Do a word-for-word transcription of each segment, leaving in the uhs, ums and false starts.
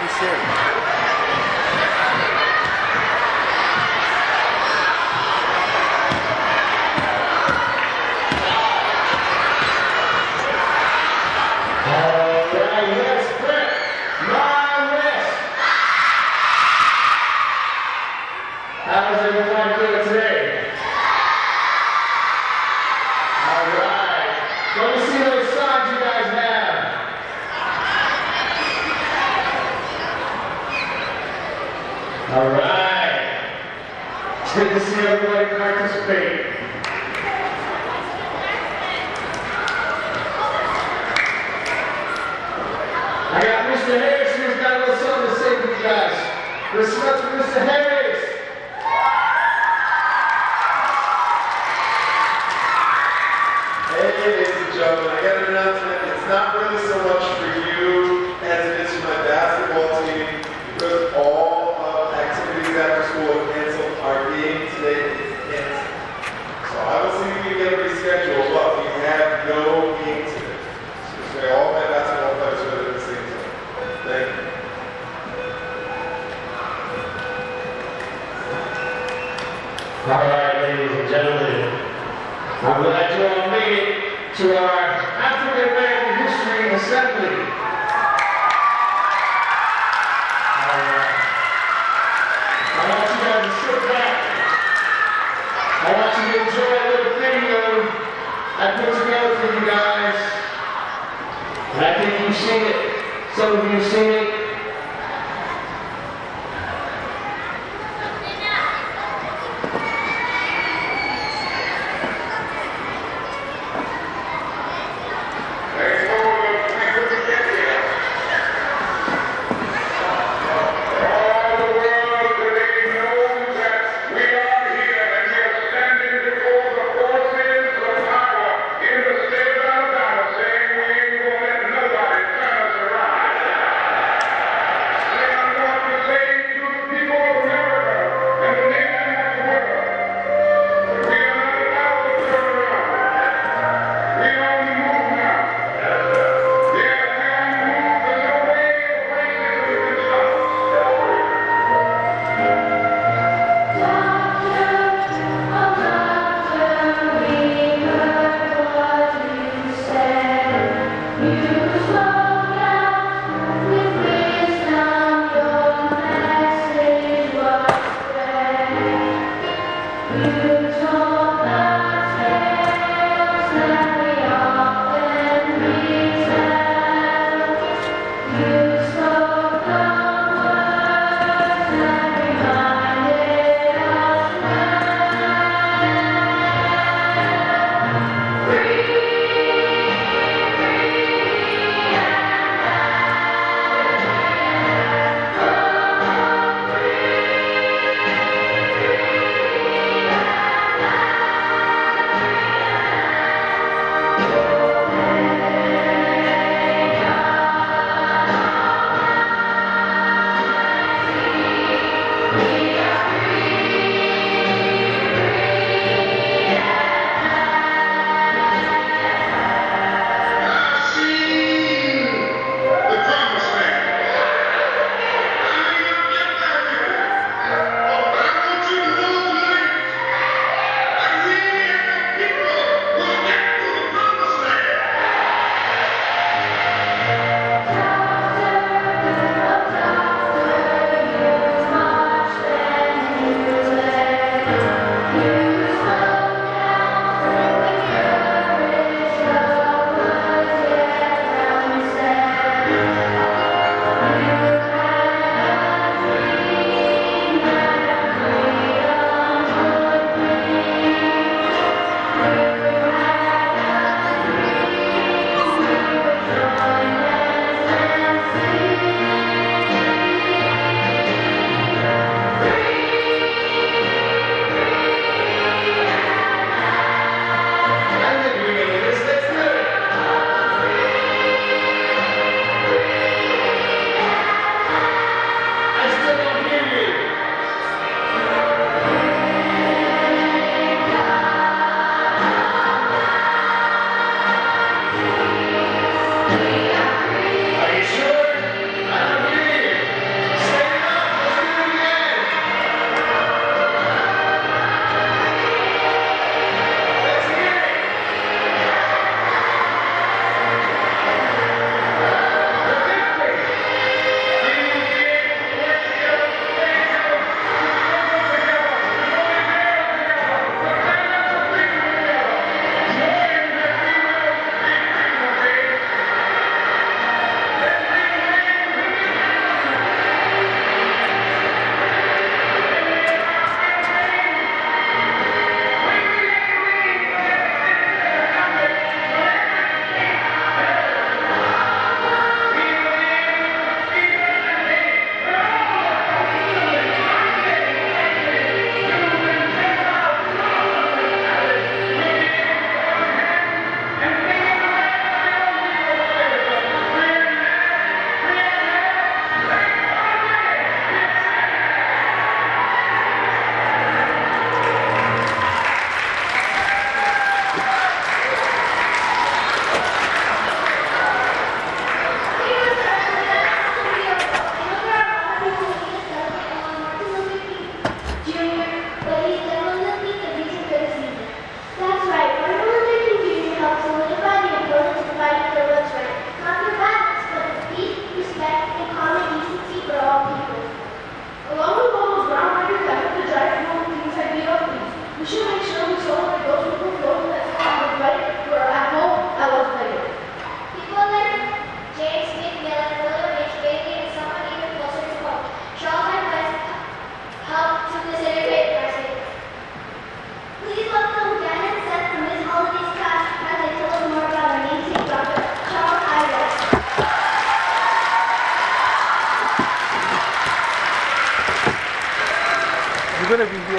be serious. How's everyone doing today? All right. Let me see those signs you guys have. All right. It's good to see everybody participate. I got Mister Harris who's got a little something to say to you guys. Respect for Mister Harris. Hey, ladies and gentlemen, I got an announcement. It's not really so much for you as it is for my basketball team, because all of the activities after school are canceled. Our game today is canceled. So I will see if we can get a reschedule, but we have no game today. So today all my basketball players are at the same time. Thank you. All right, ladies and gentlemen. I'm glad you all made it to our African American History Assembly. All right. I want you guys to sit back. I want you to enjoy a little video I put together for you guys. And I think you've seen it. Some of you have seen it.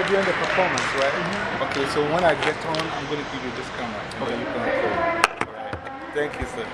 during the performance, right? Mm-hmm. Okay, so when I get on, I'm going to give you this camera. And then you can record. All right. Thank you, sir.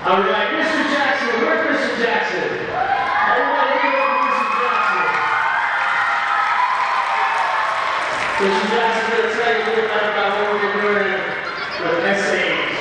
All right, Mister Jackson, where's Mister Jackson? Everybody give it up for Mister Jackson. Mister Jackson's going to tell you a little bit about what we've been doing with essays.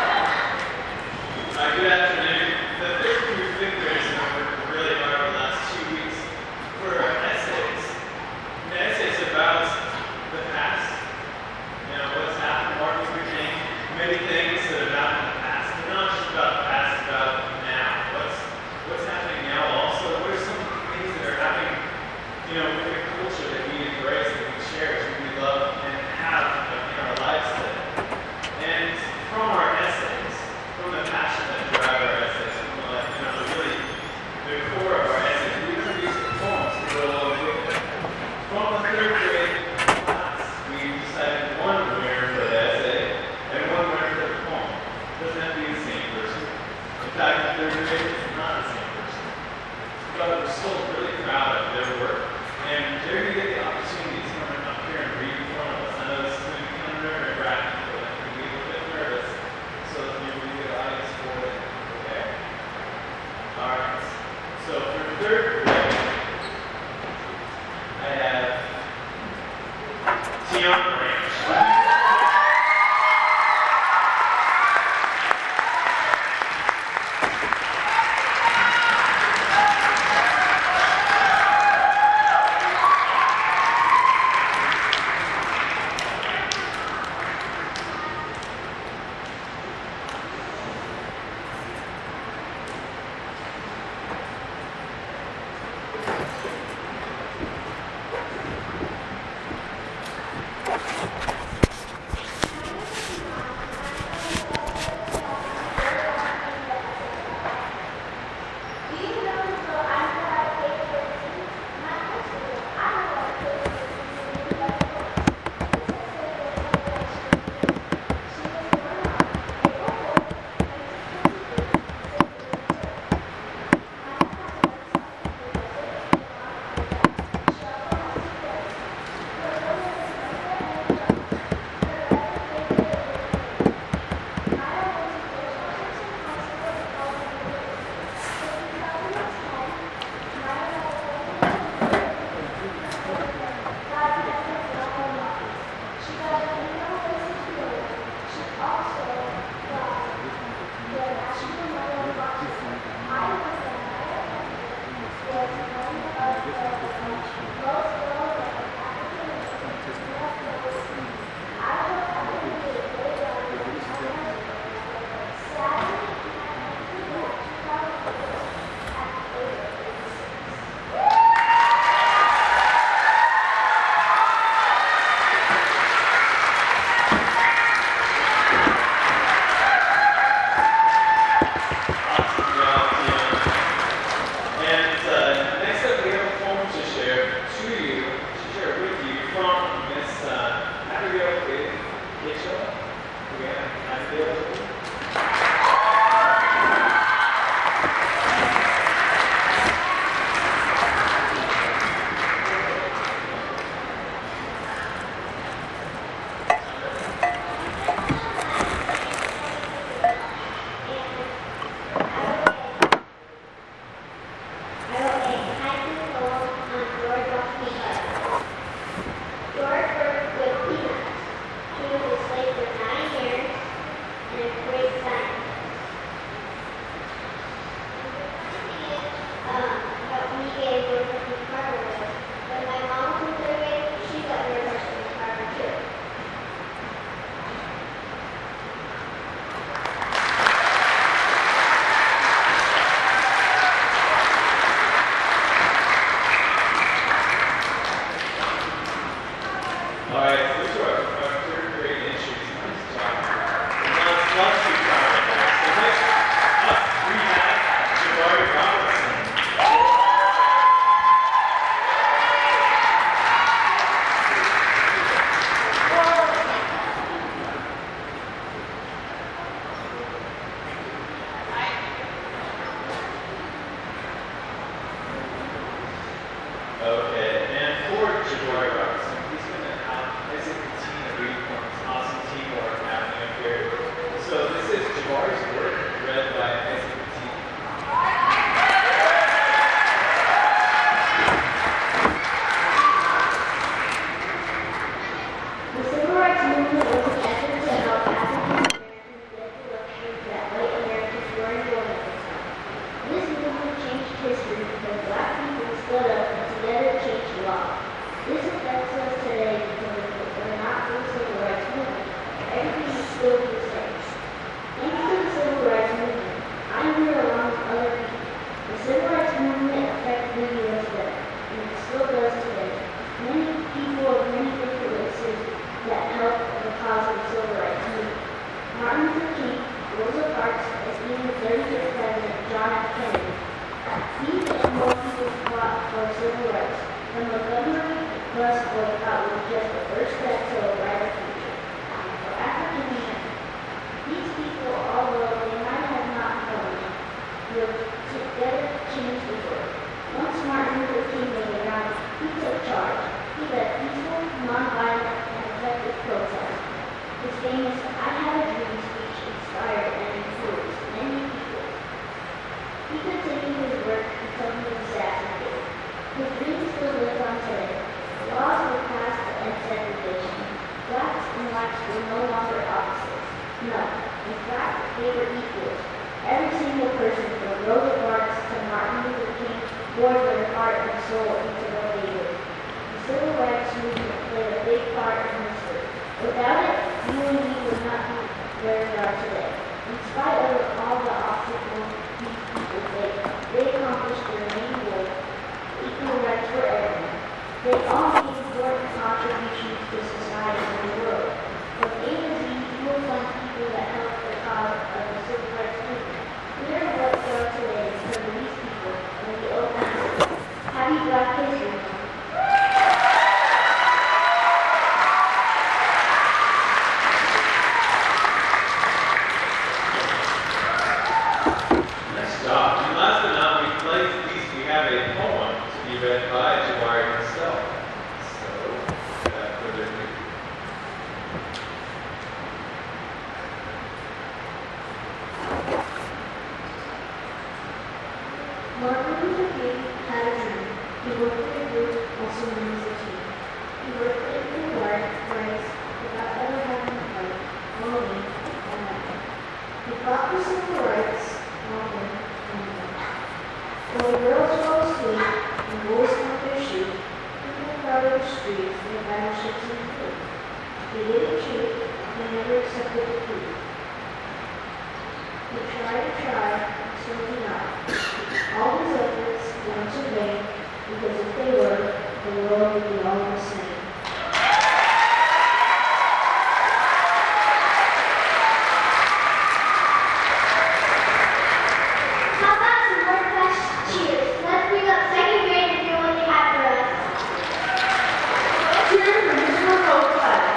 Uh, good afternoon. The third through fifth graders have worked really hard the last two weeks for essays. And the essays about the past, you know, what's happened, Martin Luther King, many things that have happened in the past. They're not just about the past, it's about now. What's what's happening now also? What are some things that are happening, you know, in the culture that we embrace, that we cherish, that we love, and have in our lives today? And from our essays, from the passion that drive our essays, from the, you know, really the core of our essays, we produce poems to go along with it. From the third grade class, we decided one winner for the essay and one winner for the poem. It doesn't have to be the same person. In fact, the third grade is not the same person. But we're still really proud of their work. And they're going to get the opportunity to come up here and read in front of us. I know this is going to be kind of nerve-wracking for them. We get a bit nervous. So that maybe we get an audience for it. Okay? Alright. So for third grade, I have Tiana Ranch. even thirtieth President John F. Kennedy. He and more people fought for civil rights. The Montgomery bus boycott was just the first step to a brighter future for African Americans. These people, although they might have not known, will together change the world. Once Martin Luther King was around, he took charge. He led peaceful, nonviolent, and effective protests. His famous I Have a Dream speech inspired and influenced many people. He continued his work until he was assassinated. His dream still lives on today. Laws were passed to end segregation. Blacks and whites were no longer opposites. No, in fact, they were equals. Every single person from Rosa Parks to Martin Luther King poured their heart and soul into what they did. The civil rights movement played a big part in history. Without it, you and me would not be where we are today. In spite of all the obstacles these people faced, they accomplished their main goal: equal rights for everyone. They all made important contributions to society and the world. From A to Z, you will find people that helped the cause of the civil rights movement. We are what we are today because of these people, and we owe them to them. Happy Black History Month. Nice job. And last but not least, we have a poem to be read by Jawari himself. So, without further ado. Martin Luther King had a dream. He worked in a group, also known as a team. He worked in the rights without ever having to fight, only and nothing. He fought for civil rights, often and nothing. While the girls fell asleep and boys cut their shoes, people crowded the streets in battleships and food. They didn't shoot, they never accepted defeat. They tried to try, and so did not. All these efforts weren't in vain, because if they were, the world would be all the same. How about some more class cheers? Let's bring up second grade and hear what they have for us. Cheers for Mister Roll Class.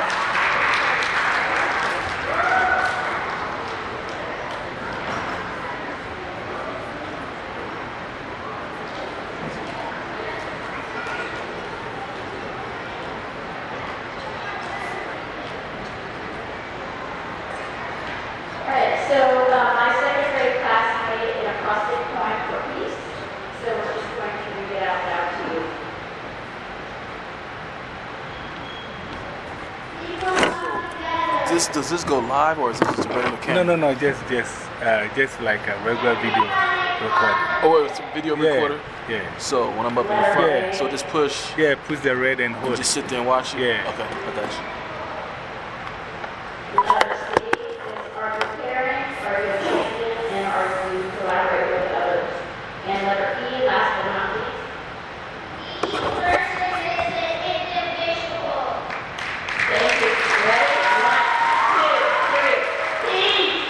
Alright, so uh, my second grade class made an acrostic poem for peace. So we're just going to read it out loud to you. People come together. This, does this go live or is this just a regular No, camera? no, no, just, just, uh, just like a regular video recording. Oh, wait, it's a video Yeah, recorder? yeah. So when I'm up in the front, Yeah. so just push Yeah, push the red and and hold. just sit there and watch it? Yeah. Okay, I got you. The letter C is, are you caring, are you interested, and are you collaborate with others? And letter E, last but not least. Each person is an individual. Thank you. Ready? One, two, three. Peace!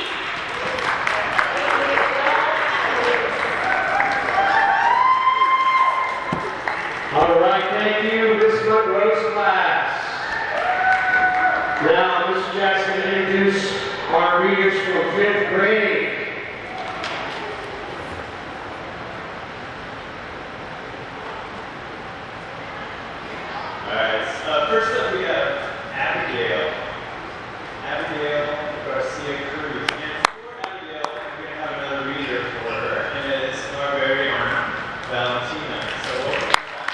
All right, thank you, Miss Monroe's class. Now, Mister Jackson will introduce our readers from fifth grade. Alright, uh, first up we have Abigail. Abigail Garcia Cruz. And for Abigail, we're going to have another reader for her, and it's our very own Valentina. So welcome.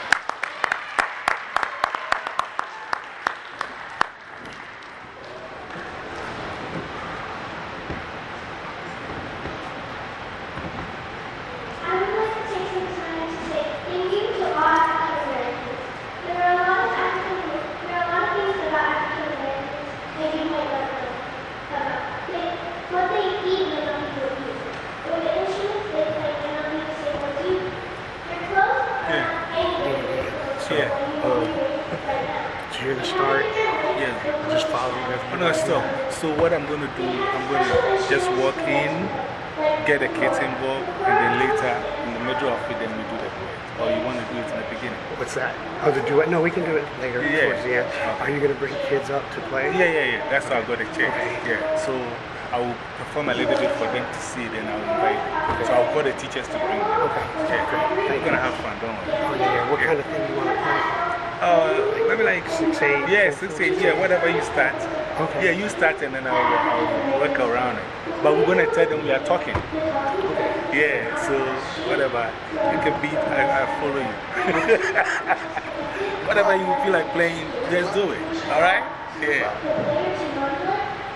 I would like to take some time to say thank you to all African Americans. There are a lot of African there are a lot of things about African Americans that you might not know about. They, what they eat may not be what you eat. Or the instruments they play may not be the same as you. Their clothes are Yeah. not any way their clothes Yeah. are what you will be wearing right now. Did you hear the start? Yeah. Just following Oh, everything. no, stop. So what I'm going to do, I'm going to just walk in get the kids involved, and then later, in the middle of it, then we do the duet. Or you want to do it in the beginning? What's that? Oh, the duet? No, we can do it later Yeah. towards the end. Are you going to bring kids up to play? Yeah, yeah, yeah. That's how I got the check. Yeah. So I will perform a little bit for them to see, then I'll invite them. So I'll call the teachers to bring them. Okay. Yeah, great. We're going to have fun, don't worry. Oh, yeah, yeah. What kind of thing do you want to play? Uh, maybe like Six, eight? Yeah, six, eight, yeah, whatever you start. Okay. Yeah, you start and then I'll, I'll work around it. But we're going to tell them we are talking. Yeah, so whatever. You can beat, I, I follow you. Whatever you feel like playing, just do it. All right? Yeah.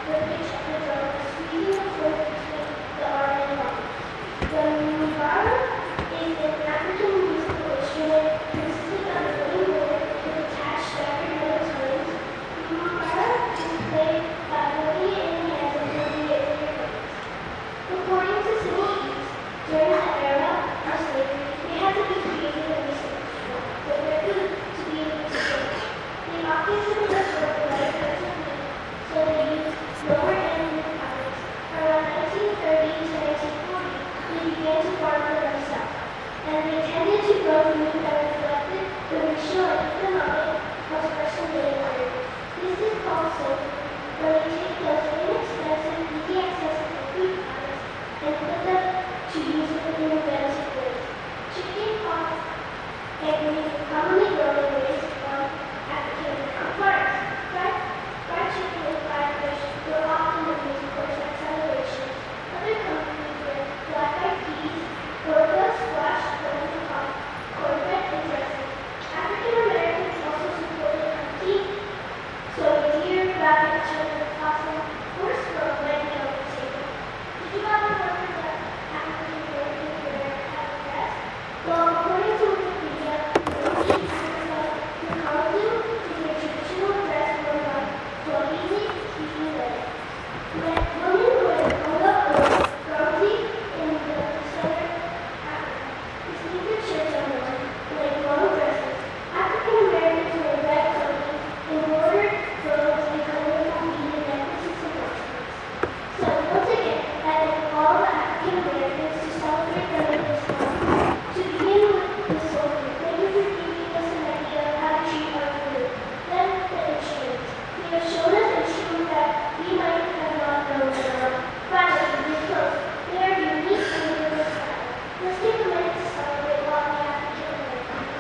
According to civil deeds, during the era of slavery, they had to be created and researched for their food to be able to live. They often took the sort of life technique, so they used lower end milk powders. Around nineteen thirty to nineteen forty, they began to farm for themselves, and they tended to grow food that reflected the racial and economic construction they encountered. This is called slavery, where they take those inexpensive, easy accessible food products and put them to use with innovative ways. Chicken pox and meat commonly grown and raised on African American farms. Fried, fried chicken and fried fish were often the main course at celebrations. Other companies were black-eyed peas, orga, squash, corn, pop, cornbread, and dressing. African Americans also supported hunting, so deer, rabbit, chicken, possum, or squirrel might be on the table. Did you ever wonder that African Americans were at rest? Well, according to Wikipedia, the East the costume is a traditional dress worn by Swahili speaking women. When women wear kola or gauze in the southern Africa, distinctive shirts are worn, like long dresses. African Americans wear red clothing, embroidered robes, and colorful beaded necklaces and bracelets. So, once again, I thank all the African Americans to celebrate them in this month. To begin with the soldiers, thank you for giving us an idea of how to treat our food. Then, the instruments. They have shown us instruments that we might have not known about. Finally, these clothes. They are unique and universal style. Let's take a minute to celebrate all the African Americans.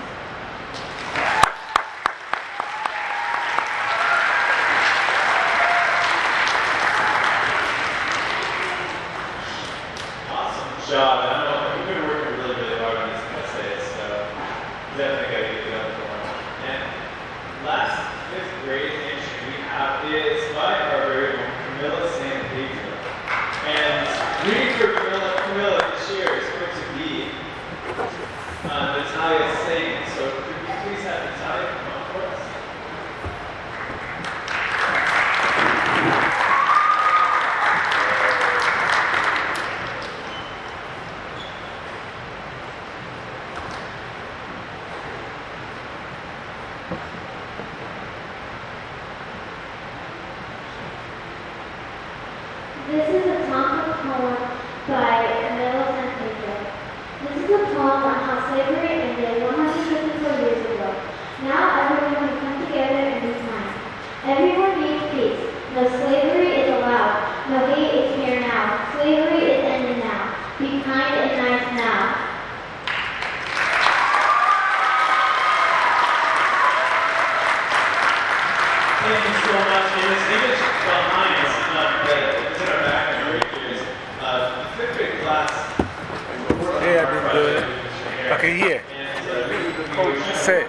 Awesome job. I know you've been working really, really hard on this essay, so definitely got to give it up for him. And last fifth grade entry we have is by our very own Camilla San Pedro. And reading for Camilla, Camilla this year is going to be uh, Natalia Sagan. So could we please have Natalia come up for us? This is a Tonka poem by Camilo San Pedro. This is a poem on how slavery ended one hundred fifty-four years ago. Now everyone can come together and be kind. Everyone needs peace. No slavery is allowed. No hate is here now. Slavery is ended now. Be kind and nice now. Thank you so much. And this image behind us, uh, that is in our back and right here is uh, fifth grade class. Yeah, I've been good. Okay, here. Say.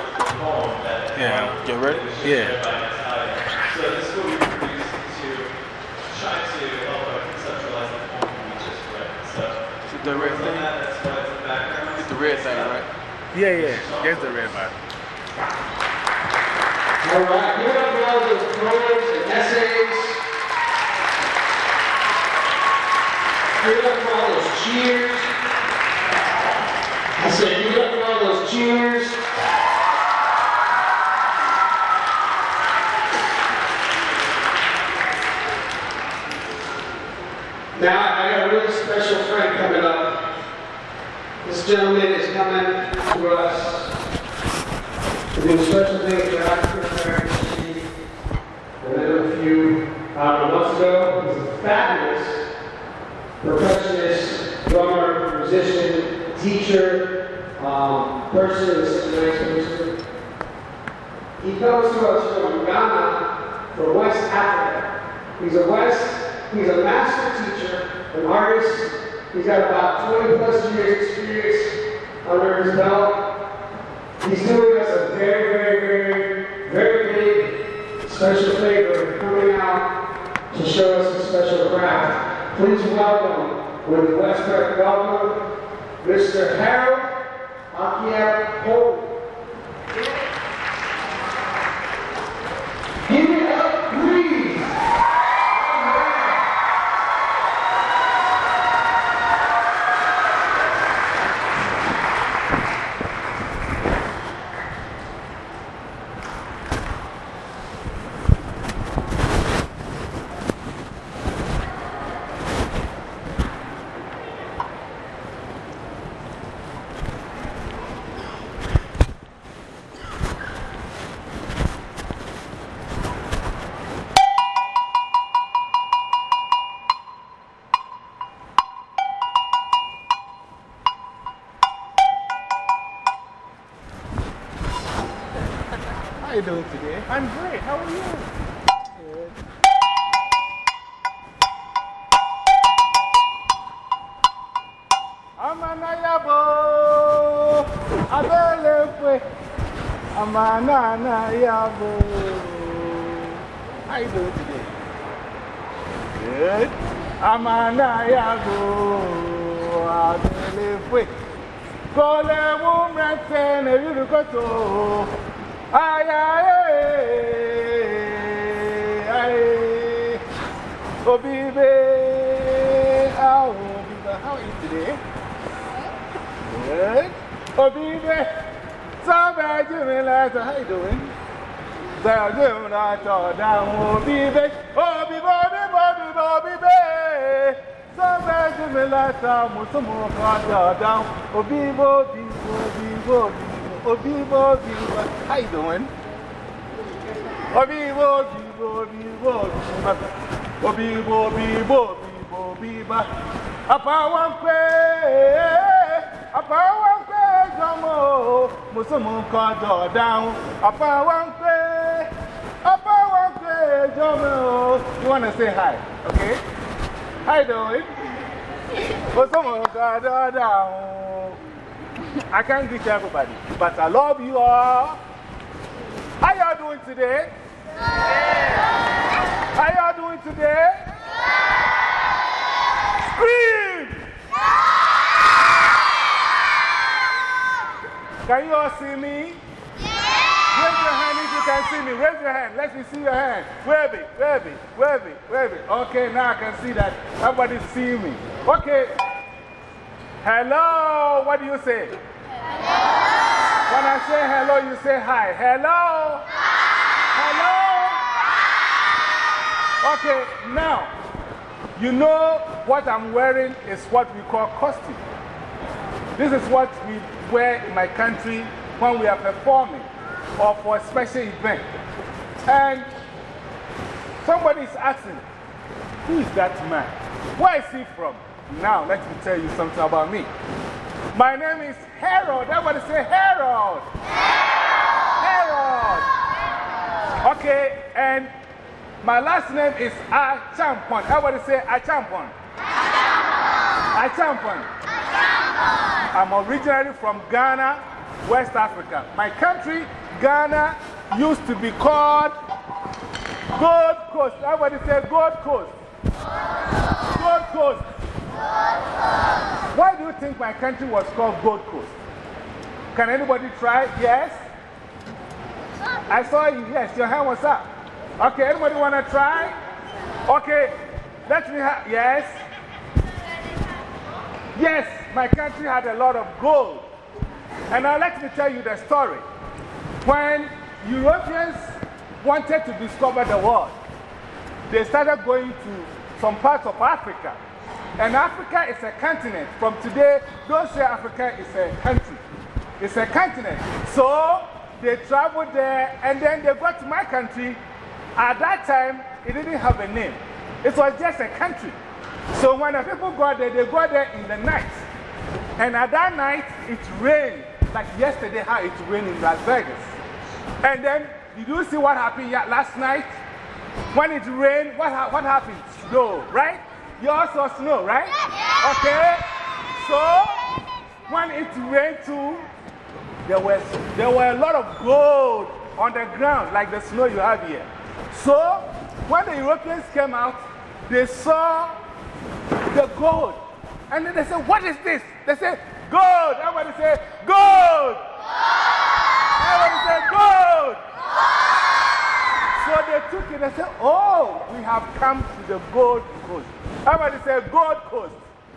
Yeah. You ready? Yeah. So this will be produced to try to help uh, conceptualize the poem we just read. So Shoot the red on thing. that, that's why it's in the background. Hit the red thing, right? Yeah, yeah. There's the red bar. All right, give it up for all those poems and essays. Give it up for all those cheers. I said, give it up for all those cheers. Now, I got a really special friend coming up. This gentleman is coming to us to do special things for African Americans. I met him a few uh, months ago. He's a fabulous percussionist, drummer, musician, teacher, um, person, is a nice person. He comes to us from Ghana, from West Africa. He's a West, he's a master teacher, an artist. He's got about twenty plus years experience under his belt. He's doing us a very, very, very, very big special favor, coming out to show us a special craft. Please welcome, with West Park welcome, Mister Harold Akiapo. Give it up, please. How are you doing today? I'm great. How are you? Good. Amanayabo, Abelefe, Amanayabo. How are you doing today? Good. Amanayabo, Abelefe. Kole mumrete ne yurukoto. Ay, ay, ay, oh, baby, oh, baby, how are you today? Good. Oh, baby, so bad, Jimmy, Latta, how you doing? So, Jimmy, Latta, down, oh, baby, oh, baby, oh, baby, oh, baby, so bad, Jimmy, Latta, Musumo, down, oh, baby, oh, baby, oh, baby. Obibo, Obibo, how you doing? Obibo, Obibo, Obibo, Obibo, Obibo, Obibo, Obibo, Apa one way, Apa one way, Jamo, Musumu called down, Apa one way, Apa one way, Jamo. You want to say hi, okay? How you doing? Musumu called down. I can't greet everybody, but I love you all. How y'all doing today? Yeah. How y'all doing today? Yeah. Scream! Yeah. Can you all see me? Yeah. Raise your hand if you can see me. Raise your hand. Let me see your hand. Wave it, wave it, wave it, wave it. Okay, now I can see that everybody see me. Okay. Hello, what do you say? Hello. When I say hello, you say hi. Hello. Hi. Hello. Okay, now, you know what I'm wearing is what we call costume. This is what we wear in my country when we are performing or for a special event. And somebody is asking, who is that man? Where is he from? Now, let me tell you something about me. My name is Harold. Everybody say Harold. Harold. Harold. Okay, and my last name is Achampon. Everybody say Achampon. Achampon. I'm originally from Ghana, West Africa. My country, Ghana, used to be called Gold Coast. Everybody say Gold Coast. Gold Coast. Why do you think my country was called Gold Coast? Can anybody try? Yes? I saw you. Yes, your hand was up. Okay, anybody want to try? Okay, let me have. Yes? Yes, my country had a lot of gold. And now let me tell you the story. When Europeans wanted to discover the world, they started going to some parts of Africa And Africa is a continent. From today, don't say Africa is a country. It's a continent. So they traveled there and then they got to my country. At that time, it didn't have a name. It was just a country. So when the people got there, they got there in the night. And at that night, it rained. Like yesterday, how it rained in Las Vegas. And then, did you see what happened last night? When it rained, what, ha what happened? Snow, right? You all saw snow, right? Okay. So, when it rained too, there was, there were a lot of gold on the ground, like the snow you have here. So, when the Europeans came out, they saw the gold. And then they said, what is this? They said, gold. Everybody said, gold. Everybody said, gold. So they took it and said, oh, we have come to the Gold Coast. Everybody said, Gold Coast.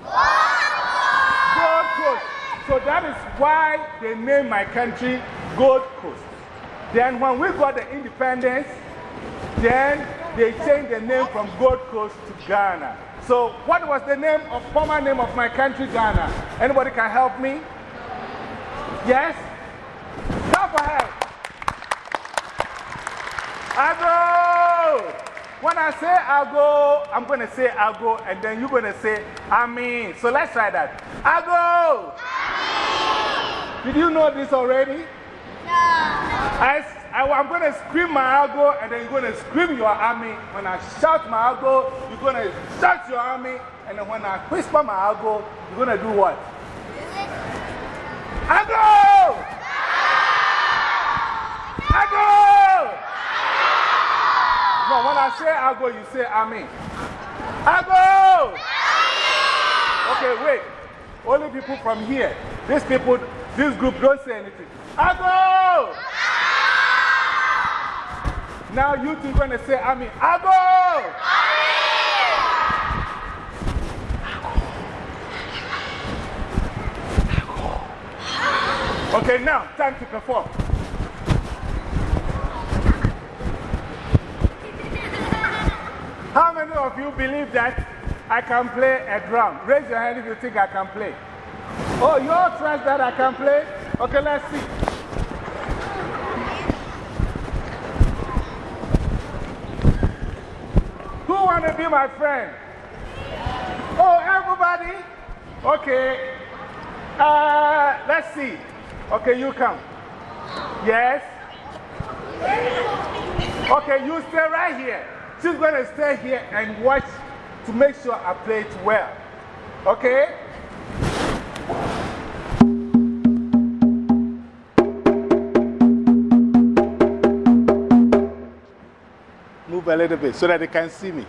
Gold Coast. So that is why they named my country Gold Coast. Then when we got the independence, then they changed the name from Gold Coast to Ghana. So what was the name of, former name of my country, Ghana? Anybody can help me? Yes? Clap for help. Ago! When I say Ago, I'm going to say Ago, and then you're going to say Amen. So let's try that. Ago! Did you know this already? No. I, I, I'm going to scream my Ago, and then you're going to scream your Amen. When I shout my Ago, you're going to shout your Amen. And then when I whisper my Ago, you're going to do what? Ago! Ago! No, when I say Ago, you say Amen. Ago! Okay, wait. Only people from here. These people, this group don't say anything. Ago! Now you two are going to say Amen. Ago! Okay, now, time to perform. How many of you believe that I can play a drum? Raise your hand if you think I can play. Oh, you all trust that I can play? Okay, let's see. Who want to be my friend? Oh, everybody? Okay. Uh, let's see. Okay, you come. Yes? Okay, you stay right here. She's going to stay here and watch to make sure I play it well. Okay? Move a little bit so that they can see me.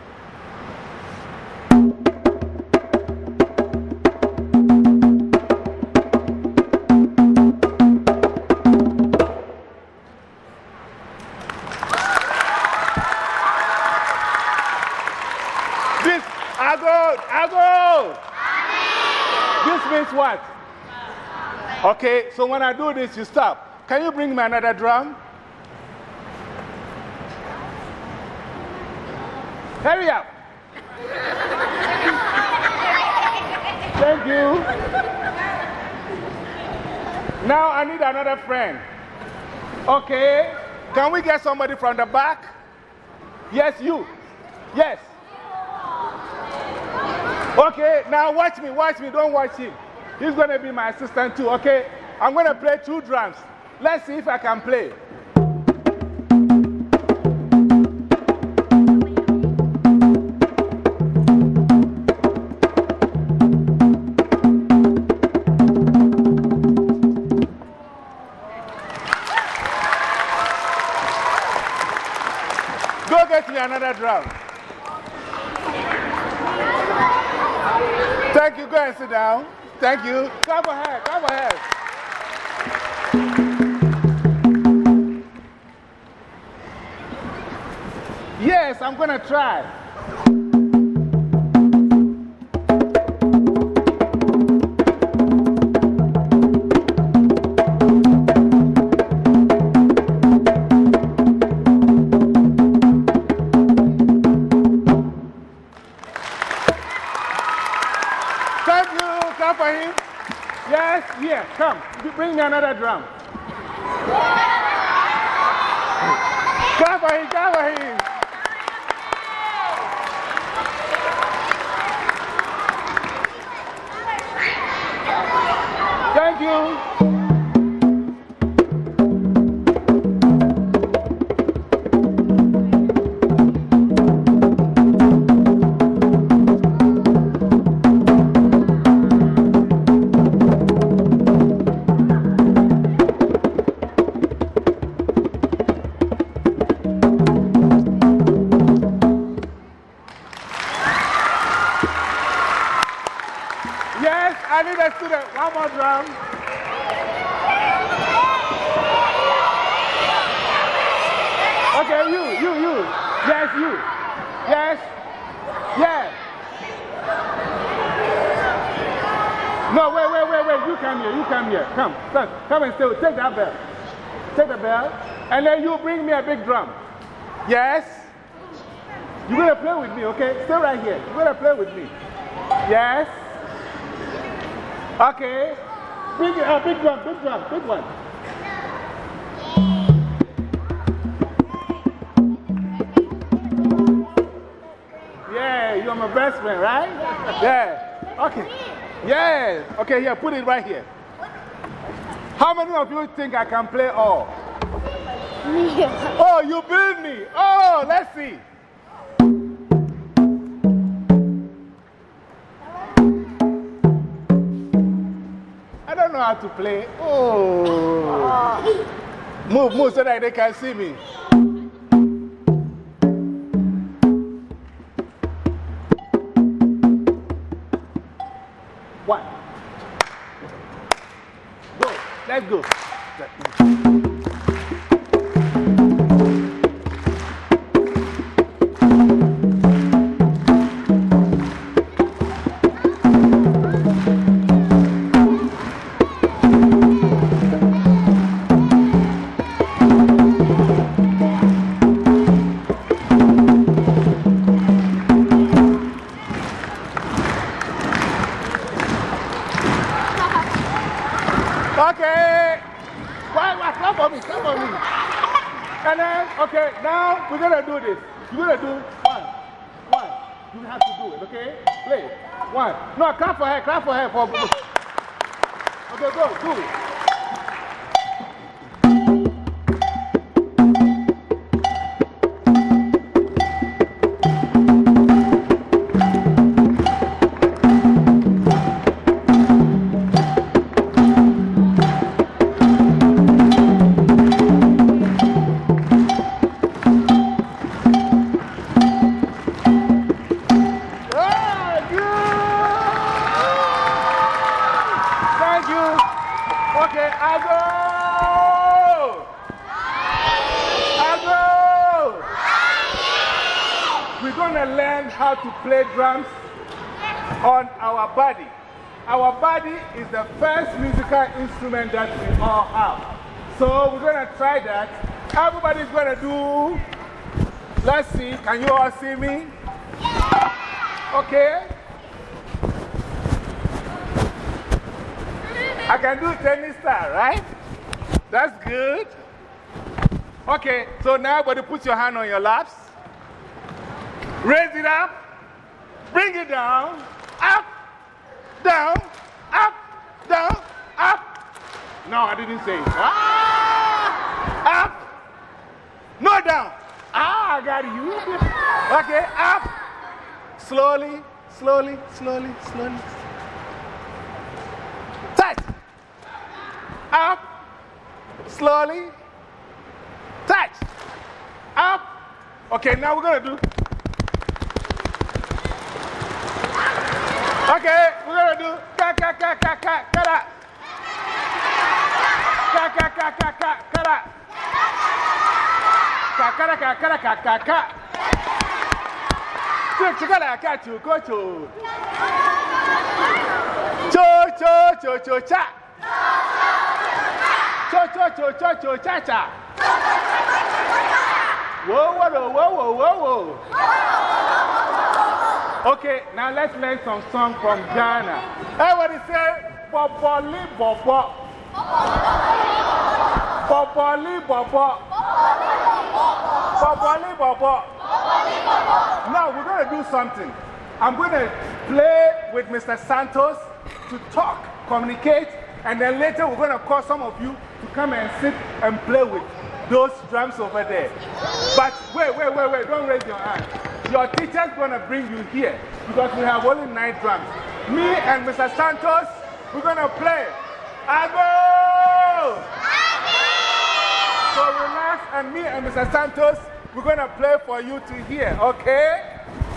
What? Okay, so when I do this, you stop. Can you bring me another drum? Hurry up. Thank you. Now I need another friend. Okay, can we get somebody from the back? Yes, you. Yes. Okay, now watch me, watch me, don't watch him. He's going to be my assistant too, okay? I'm going to play two drums. Let's see if I can play. Go get me another drum. Thank you. Go and sit down. Thank you. Come ahead. Come ahead. Yes, I'm going to try. Thank you. Clap for him. Yes, here, come. Bring me another drum. Clap for him, clap for him. Thank you. I need a student. One more drum. Okay, you, you, you. Yes, you. Yes. Yes. No, wait, wait, wait, wait. You come here. You come here. Come. Come, come and stay. Take that bell. Take the bell. And then you bring me a big drum. Yes. You're going to play with me, okay? Stay right here. You're going to play with me. Yes. Okay. Big, uh, big drum, big drum, big one. Yeah, you're my best friend, right? Yeah. Okay. Yeah. Okay, here, put it right here. How many of you think I can play all? Oh, you beat me. Oh, let's see. I don't know how to play. Oh. Move, move so that they can see me. One. Go. Let's go. Okay. Why, why, come on me, come on me. And then, okay, now we're going to do this. You're going to do one. One. You have to do it, okay? Play. One. No, clap for her, clap for her. For, okay, go, do it. Okay, I go! I go! We're going to learn how to play drums on our body. Our body is the first musical instrument that we all have. So we're going to try that. Everybody's going to do, let's see, can you all see me? Okay. I can do tennis style, right? That's good. Okay, so now everybody put your hand on your laps. Raise it up. Bring it down. Up. Down. Up. Down. Up. No, I didn't say it. Ah! Up. No, down. Ah, I got you. Okay, up. Slowly, slowly, slowly, slowly. Touch. Up. Slowly. Touch. Up. Okay, now we're going to do. Okay, we're going to do. Ka, ka, ka, ka, ka, ka, ka, ka, ka, ka, ka, ka, ka, ka, ka, ka, ka, ka, ka. Chikala, ka, chu, ko, chu. Cho, cho, cho, cho, cha. Cho, cho, cho, cho, cho, cha, cha. Whoa, whoa, whoa, whoa, whoa, whoa. Okay, now let's learn some song from Ghana. Everybody say, Boboli Bobo. Boboli Bobo. Boboli Bobo. Now we're going to do something. I'm going to play with Mister Santos to talk, communicate, and then later we're going to call some of you to come and sit and play with those drums over there. But wait, wait, wait, wait, don't raise your hand. Your teacher's going to bring you here because we have only nine drums. Me and Mister Santos, we're going to play. Ago! So relax, and me and Mister Santos, we're going to play for you to hear, okay?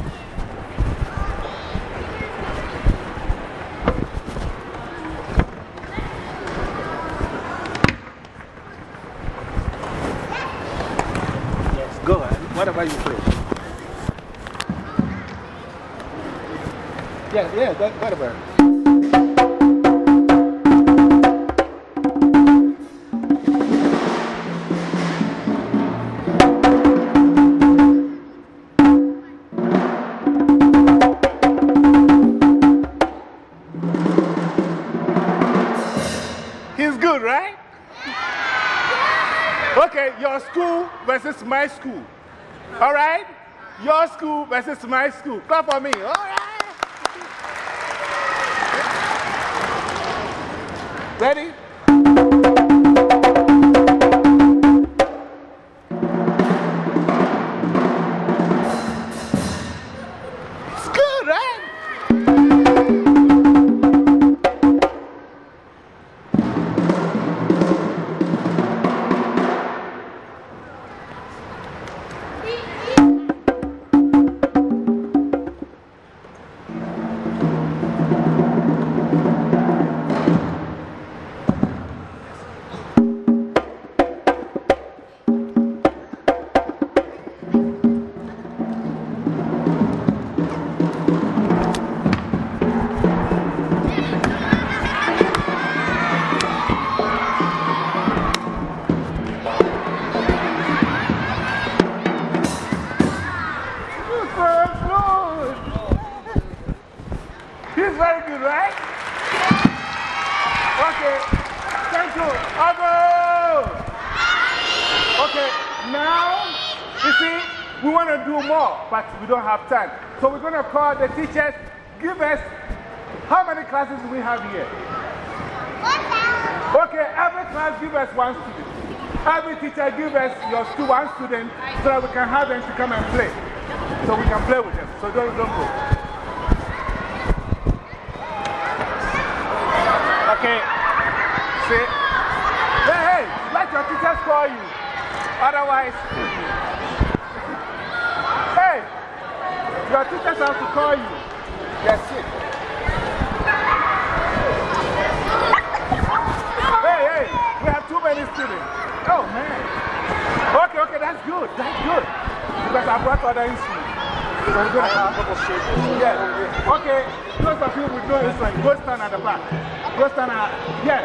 Yes, go ahead. Whatever you play. Yeah, yeah, that, whatever. He's good, right? Okay, your school versus my school. All right? Your school versus my school. Clap for me. All right. Ready? It's good, right? He's very good, right? Okay, thank you. Otto! Okay, now, you see, we want to do more, but we don't have time. So we're going to call the teachers. Give us, how many classes do we have here? Okay, every class give us one student. Every teacher give us your stu one student so that we can have them to come and play. So we can play with them. So don't, don't go. Okay. See? Hey, hey, let your teachers call you. Otherwise, hey, your teachers have to call you. That's it. Hey, hey, we have too many students. Oh, man. Okay, okay, that's good. That's good. Because I brought other instruments. So we're going to have a couple shapes. Yeah. Okay, those of you with no instrument, go stand at the back. Go stand at, yes.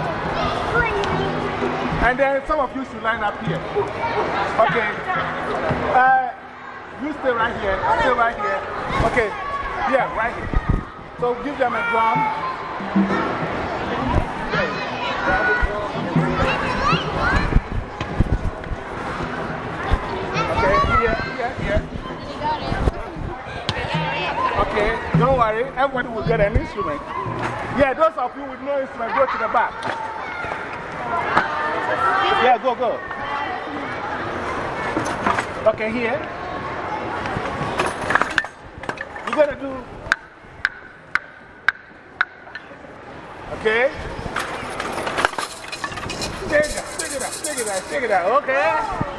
And then some of you should line up here. Okay. Uh, you stay right here. Stay right here. Okay. Yeah, right here. So give them a drum. Okay, here, here, here. Okay, don't worry. Everybody will get an instrument. Yeah, those of you with no instrument, go to the back. Yeah, go, go. Okay, here. You're going to do. Okay. Stick it out, stick it out, stick it out, stick it out. Okay.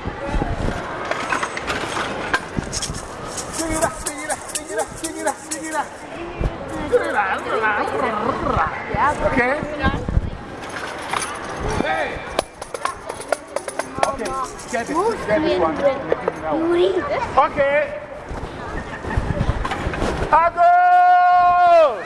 Stick it out, stick it out, stick it out, stick it out, stick it out. Stick it out. Okay. Hey. Okay, get this, get this one. Okay. Ago!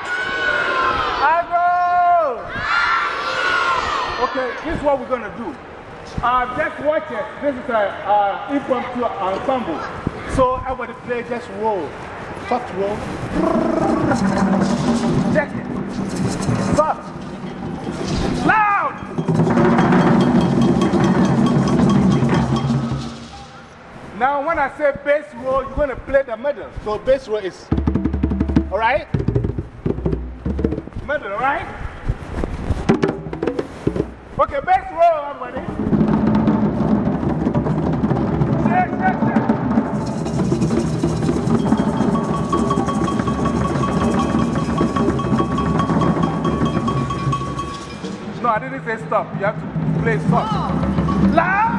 Ago! Okay, this is what we're going to do. Uh, just watch it. This is an uh, impromptu ensemble. So everybody play, just roll. soft roll. Check it. Soft. Loud. Now, when I say bass roll, you're going to play the middle. So, bass roll is, all right? Middle, all right? Okay, bass roll, everybody. Check, check, check. No, I didn't say stop. You have to play soft. Loud.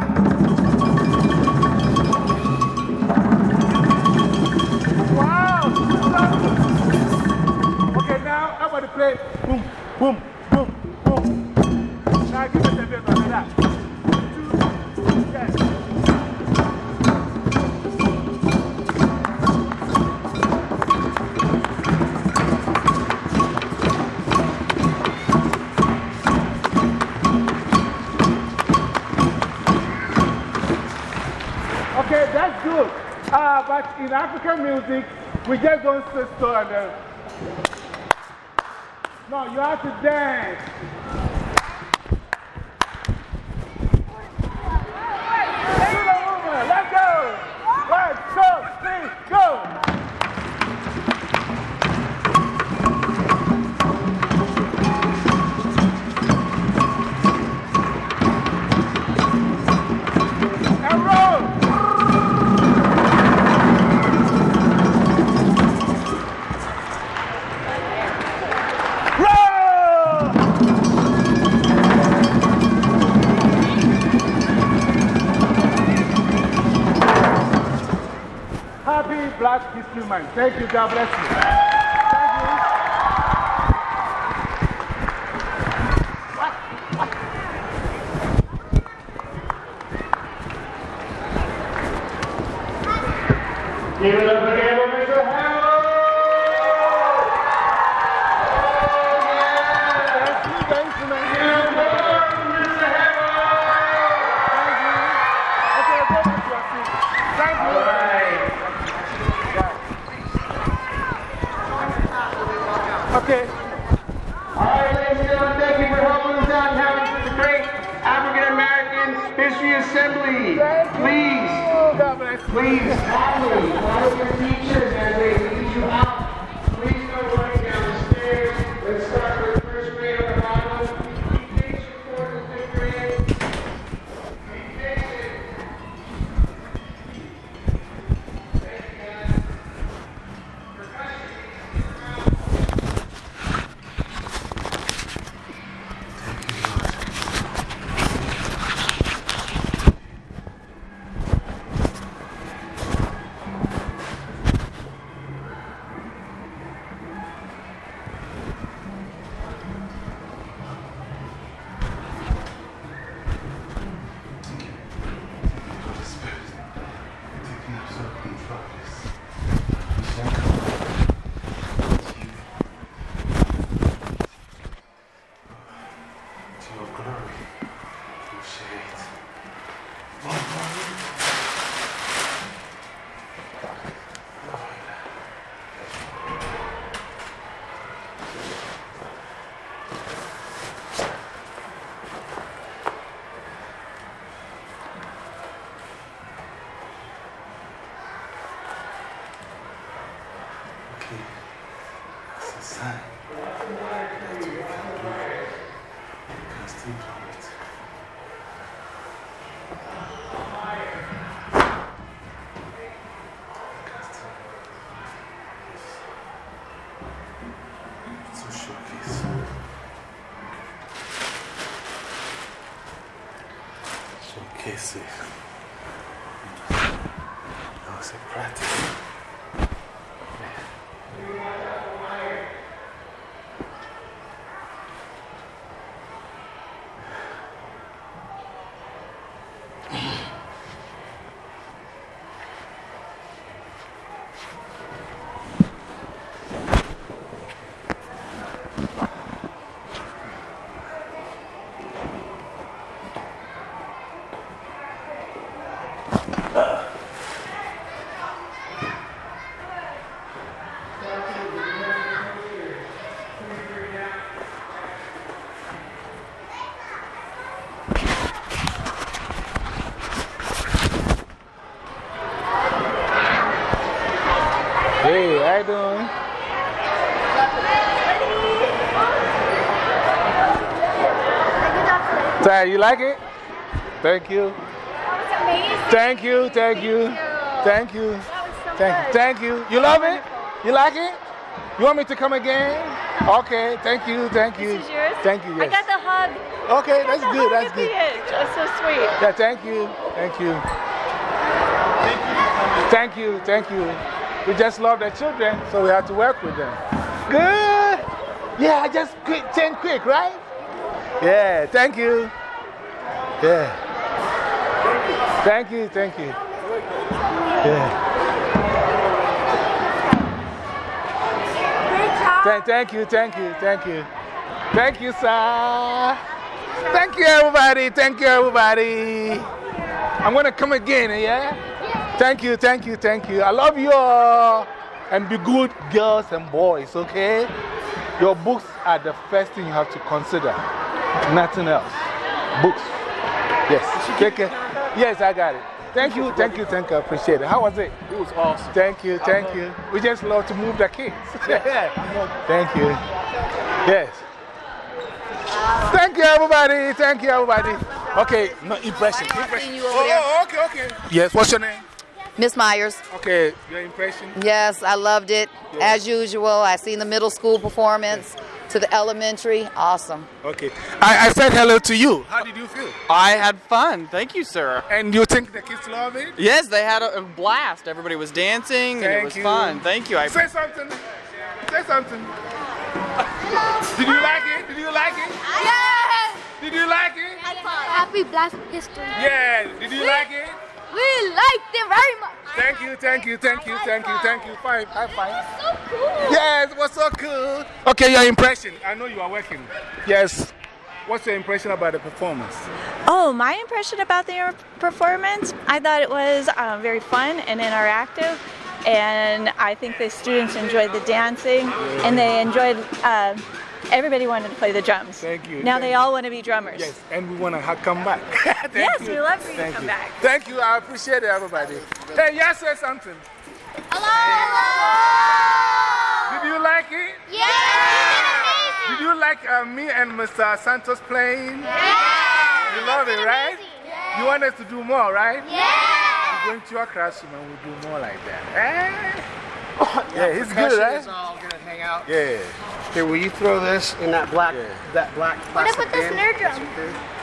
Wow. Okay, now everybody play boom, boom, boom, boom. Now give us a bit like that. Two, yes. Okay, that's good. Uh, but in African music, we just don't sit still and then. No, you have to dance. Do the movement. Let's go. One, two, three, go. And roll. Happy Black History Month. Thank you. God bless you. Thank you. What? What? Give it up again for Mister Hammond! Oh, yeah! Thank you. Thank you, man. Give it up for Mister Hammond! Okay, go back to your seat. Thank you. All right. Okay. All right, ladies and gentlemen, thank you for helping us out and having such a great African American History Assembly. Please, God bless you. please, calmly, follow your teachers as they lead you out. Please go running down the stairs. Let's start with first grade on the bottom. Keep things recorded in fifth grade. Keep patient. Thank you, guys. Percussion. Showcase. That was a practice. Sir, you like it? Thank you. That was amazing. Thank you, thank you. Thank you. That was so Thank, good. thank you. You love it? You like it? You want me to come again? Okay, thank you, thank you. This is yours? Thank you, I yes. got the hug. Okay, I got that's the good, hug that's at good. the end. That's so sweet. Yeah, thank you, thank you. Thank you, thank you. We just love the children, so we have to work with them. Good. Yeah, just quick, change quick, right? Yeah, thank you. Yeah. Thank you, thank you. Yeah. Thank, thank you, thank you, thank you. Thank you, sir. Thank you, everybody. Thank you, everybody. I'm going to come again, yeah? Thank you, thank you, thank you. I love you all. And be good girls and boys, okay? Your books are the first thing you have to consider. Nothing else. Books. Yes. Take care. Yes, I got it. Thank you, thank you, thank you. I appreciate it. How was it? It was awesome. Thank you, thank you. We just love to move the kids. Thank you. Yes. Thank you, everybody. Thank you, everybody. Okay, no impression. impression. you over Oh, okay, okay. Yes, what's your name? Miss Myers. Okay, your impression? Yes, I loved it. As usual, I seen the middle school performance to the elementary. Awesome. Okay. I, I said hello to you. How did you feel? I had fun. Thank you, sir. And you think the kids love it? Yes, they had a, a blast. Everybody was dancing, and it Thank was you. fun. Thank you. I Say something. Say something. Did you like it? Did you like it? Yes! Did you like it? Happy Black History. Yeah. Did you like it? We liked it very much. Thank you, thank you, thank you, thank you, thank you. Five, high five. So cool. Yes, it was so cool. Okay, your impression. I know you are working. Yes. What's your impression about the performance? Oh, my impression about the performance, I thought it was uh, very fun and interactive. And I think the students enjoyed the dancing and they enjoyed, uh, everybody wanted to play the drums. Thank you. Now thank they you. all want to be drummers. Yes, and we want to come back. Thank Yes, you. we love for you to Thank come you. back. Thank you. I appreciate it, everybody. Hey, yes, say something. Hello. Did you like it? Yes. Did you like uh, me and Mister Santos playing? Yes. You love it, right? Yes. You want us to do more, right? Yes. We're going to your classroom and we'll do more like that. Eh? Yeah, he's good, right? all going to hang out. Yeah. Here, will you throw this in that black, Yeah. that black What plastic about the bin? snare That's drum? your food.